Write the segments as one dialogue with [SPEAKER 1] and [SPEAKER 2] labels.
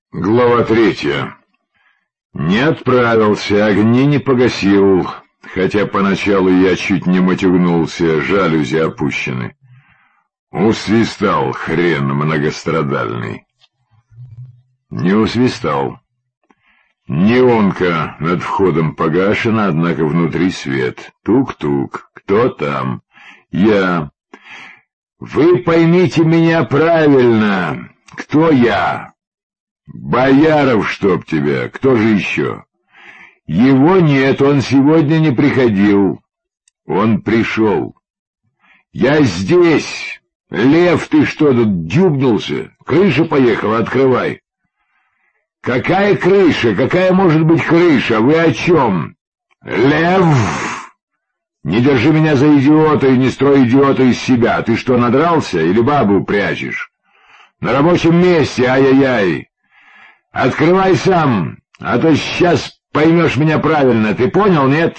[SPEAKER 1] Глава 3. Не отправился, огни не погасил, хотя поначалу я чуть не матюгнулся, жалюзи опущены. Усвистал хрен многострадальный. Не усвистал. Неонка над входом погашена, однако внутри свет. Тук-тук. Кто там? Я. Вы поймите меня правильно. Кто я? Бояров, чтоб тебя, кто же еще? Его нет, он сегодня не приходил. Он пришел. Я здесь. Лев, ты что тут, дюбнулся? Крыша поехала, открывай. Какая крыша? Какая может быть крыша? Вы о чем? Лев! Не держи меня за идиота и не строй идиота из себя. Ты что, надрался или бабу прячешь? На рабочем месте, ай-яй-яй. Открывай сам, а то сейчас поймешь меня правильно. Ты понял, нет?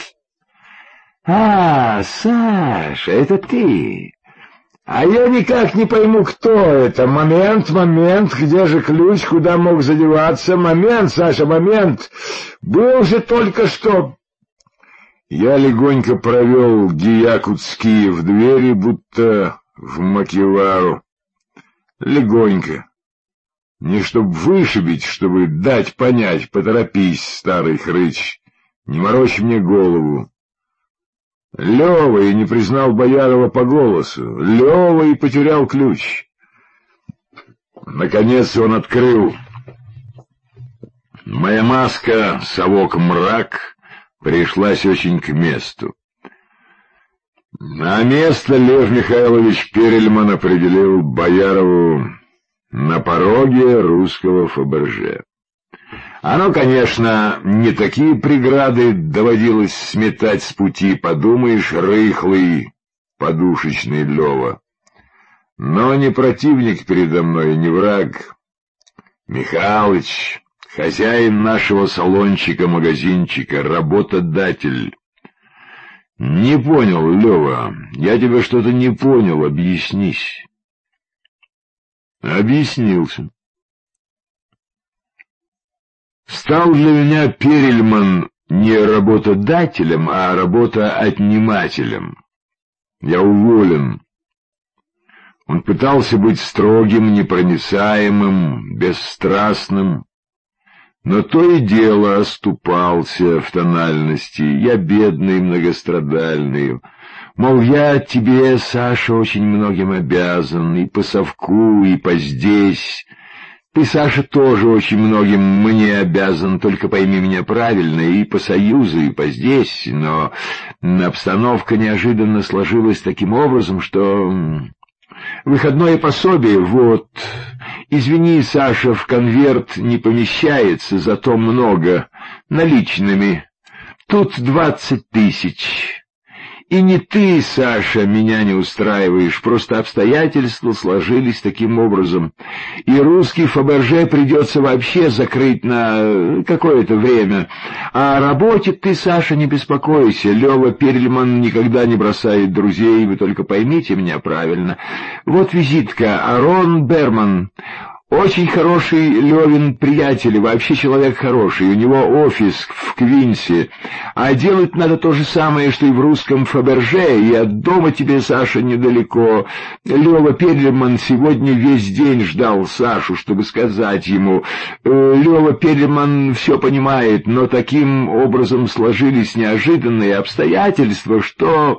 [SPEAKER 1] Саша, это ты. А я никак не пойму, кто это. Момент, где же ключ, куда мог задеваться? Момент, Саша, момент. Был же только что. Я легонько провел Гиякутские в двери, будто в макевару. Легонько. Не чтоб вышибить, чтобы дать понять, поторопись, старый хрыч, не морочь мне голову. Лёва и не признал Боярова по голосу, Лёва и потерял ключ. Наконец он открыл. Моя маска, совок-мрак, пришлась очень к месту. На место Лев Михайлович Перельман определил Боярову на пороге русского Фаберже. Оно, конечно, не такие преграды доводилось сметать с пути, подумаешь, рыхлый, подушечный Лёва. Но не противник передо мной, не враг. Михалыч, хозяин нашего салончика-магазинчика, работодатель. Не понял, Лёва, я тебе что-то не понял, объяснись. Объяснился. Стал для меня Перельман не работодателем, а работоотнимателем. Я уволен. Он пытался быть строгим, непроницаемым, бесстрастным, но то и дело оступался в тональности. Я бедный, многострадальный. Мол, я тебе, Саша, очень многим обязан, и по совку, и по здесь. Ты, Саша, тоже очень многим мне обязан, только пойми меня правильно, и по союзу, и по здесь. Но обстановка неожиданно сложилась таким образом, что... Выходное пособие, вот. Извини, Саша, в конверт не помещается, зато много. Наличными. Тут 20 тысяч. И не ты, Саша, меня не устраиваешь, просто обстоятельства сложились таким образом. И русский Фаберже придется вообще закрыть на какое-то время. А о работе ты, Саша, не беспокойся. Лёва Перельман никогда не бросает друзей, вы только поймите меня правильно. Вот визитка, Арон Берман. Очень хороший Лёвин приятель, вообще человек хороший, у него офис в Квинсе, а делать надо то же самое, что и в русском Фаберже, и от дома тебе, Саша, недалеко. Лёва Перельман сегодня весь день ждал Сашу, чтобы сказать ему. Лёва Перельман все понимает, но таким образом сложились неожиданные обстоятельства, что...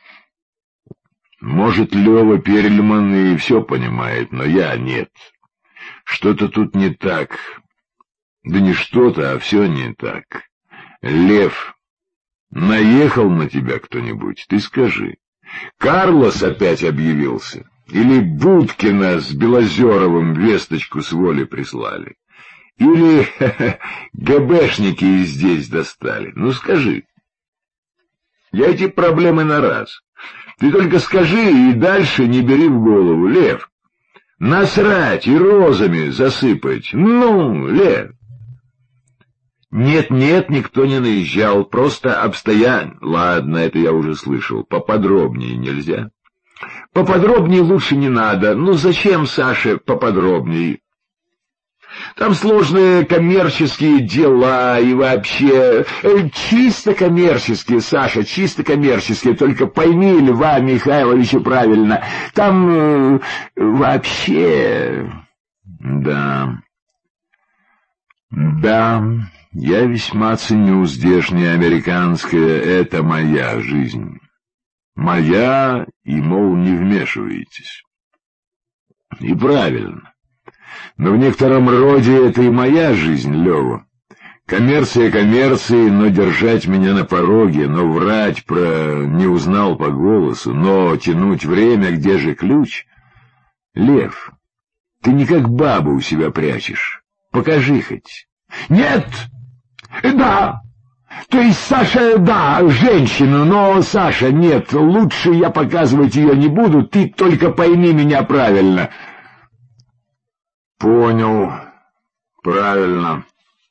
[SPEAKER 1] Может, Лёва Перельман и все понимает, но я нет. Что-то тут не так. Да не что-то, а все не так. Лев, наехал на тебя кто-нибудь? Ты скажи. Карлос опять объявился? Или Будкина с Белозеровым весточку с воли прислали? Или ГБшники и здесь достали? Ну скажи. Я эти проблемы на раз. Ты только скажи и дальше не бери в голову, Лев. Насрать и розами засыпать. Ну, Лев. Нет, никто не наезжал, просто Ладно, это я уже слышал. Поподробнее нельзя? Поподробнее лучше не надо. Ну, зачем, Саше, поподробнее? Там сложные коммерческие дела и вообще... Чисто коммерческие, Саша, чисто коммерческие. Только пойми Льва Михайловича правильно. Там вообще... Да, я весьма ценю здешнее американское «это моя жизнь». Моя, и, мол, не вмешиваетесь. И правильно. Но в некотором роде это и моя жизнь, Лёва. Коммерция коммерцией, но держать меня на пороге, но врать про «не узнал по голосу», но тянуть время, где же ключ? Лев, ты не как бабу у себя прячешь. Покажи хоть. Нет! Да! То есть, Саша, да, женщину, но, Саша, нет, лучше я показывать ее не буду, ты только пойми меня правильно. Понял. Правильно.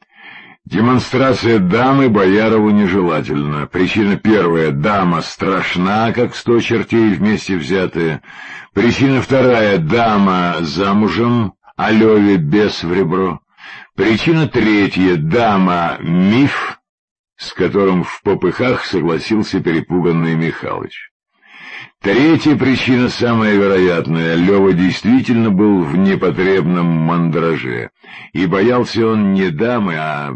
[SPEAKER 1] Демонстрация дамы Боярову нежелательна. Причина первая — дама страшна, как 100 чертей вместе взятые. Причина вторая — дама замужем, а Леве бес в ребро. Причина третья — дама миф, с которым в попыхах согласился перепуганный Михалыч. Третья причина, самая вероятная: Лёва действительно был в непотребном мандраже, и боялся он не дамы, а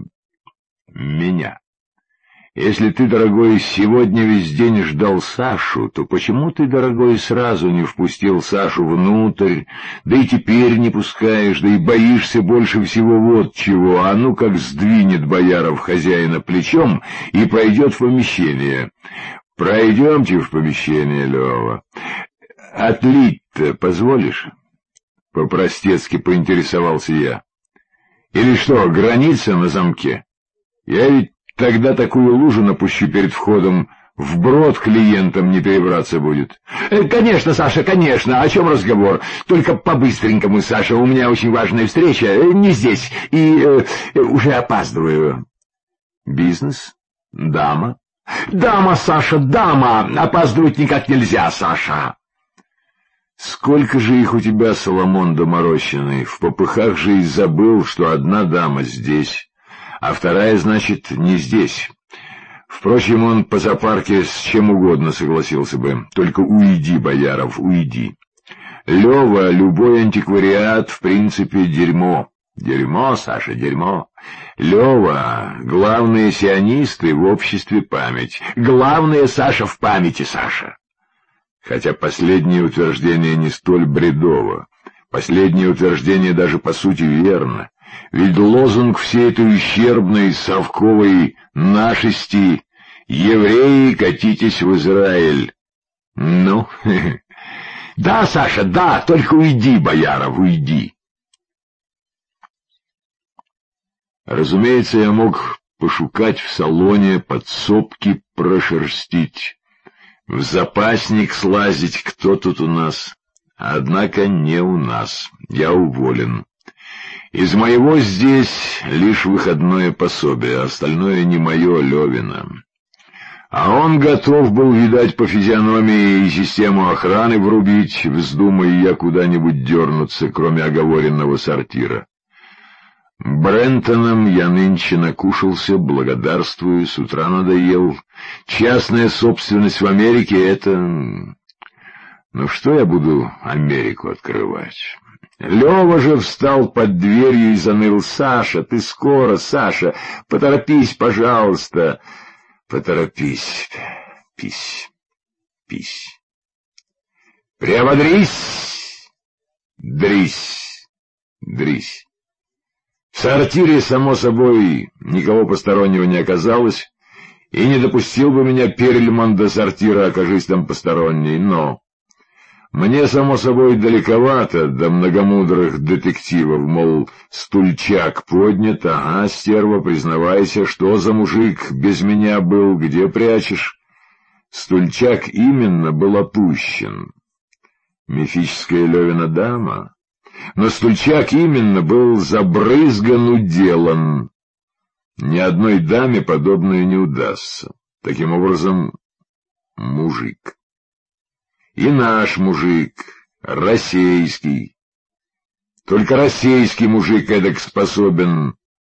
[SPEAKER 1] меня. Если ты, дорогой, сегодня весь день ждал Сашу, то почему ты, дорогой, сразу не впустил Сашу внутрь, да и теперь не пускаешь, да и боишься больше всего вот чего, а ну как сдвинет Бояров хозяина плечом и пройдет в помещение. Пройдемте в помещение, Лёва. Отлить-то позволишь? По-простецки поинтересовался я. Или что, граница на замке? Я ведь тогда такую лужу напущу перед входом, вброд клиентам не перебраться будет. Конечно, Саша, конечно. О чем разговор? Только по-быстренькому, Саша. У меня очень важная встреча. Не здесь. И уже опаздываю. Бизнес? Дама? Дама, Саша, дама. Опаздывать никак нельзя, Саша. Сколько же их у тебя, Соломон доморощенный? В попыхах же и забыл, что одна дама здесь, а вторая, значит, не здесь. Впрочем, он по зоопарке с чем угодно согласился бы. Только уйди, Бояров, уйди. Лёва, любой антиквариат, в принципе, дерьмо. Дерьмо, Саша, дерьмо. Лёва, главные сионисты в обществе память. Главное, Саша, в памяти, Саша. Хотя последнее утверждение не столь бредово. Последнее утверждение даже по сути верно. Ведь лозунг всей этой ущербной совковой нашести — «Евреи, катитесь в Израиль». Ну, да, Саша, да, только уйди, Бояров, уйди. Разумеется, я мог пошукать в салоне, подсобки прошерстить, в запасник слазить, кто тут у нас. Однако не у нас, я уволен. Из моего здесь лишь выходное пособие, остальное не мое, Левина. А он готов был, видать, по физиономии и систему охраны врубить, вздумая я куда-нибудь дернуться, кроме оговоренного сортира. Брентоном я нынче накушался, благодарствую, с утра надоел. Частная собственность в Америке — это... Ну что я буду Америку открывать? Лёва же встал под дверью и заныл: «Саша, ты скоро, Саша, поторопись, пожалуйста». Поторопись, пись, пись. Приободрись, дрись, дрись. В сортире, само собой, никого постороннего не оказалось, и не допустил бы меня Перельман до сортира, окажись там посторонний, но... Мне, само собой, далековато до многомудрых детективов, мол, стульчак поднят, ага, стерва, признавайся, что за мужик без меня был, где прячешь? Стульчак именно был опущен. Мифическая Левина дама. Но стульчак именно был забрызган, уделан. Ни одной даме подобное не удастся. Таким образом, мужик. И наш мужик, российский. Только российский мужик эдак способен.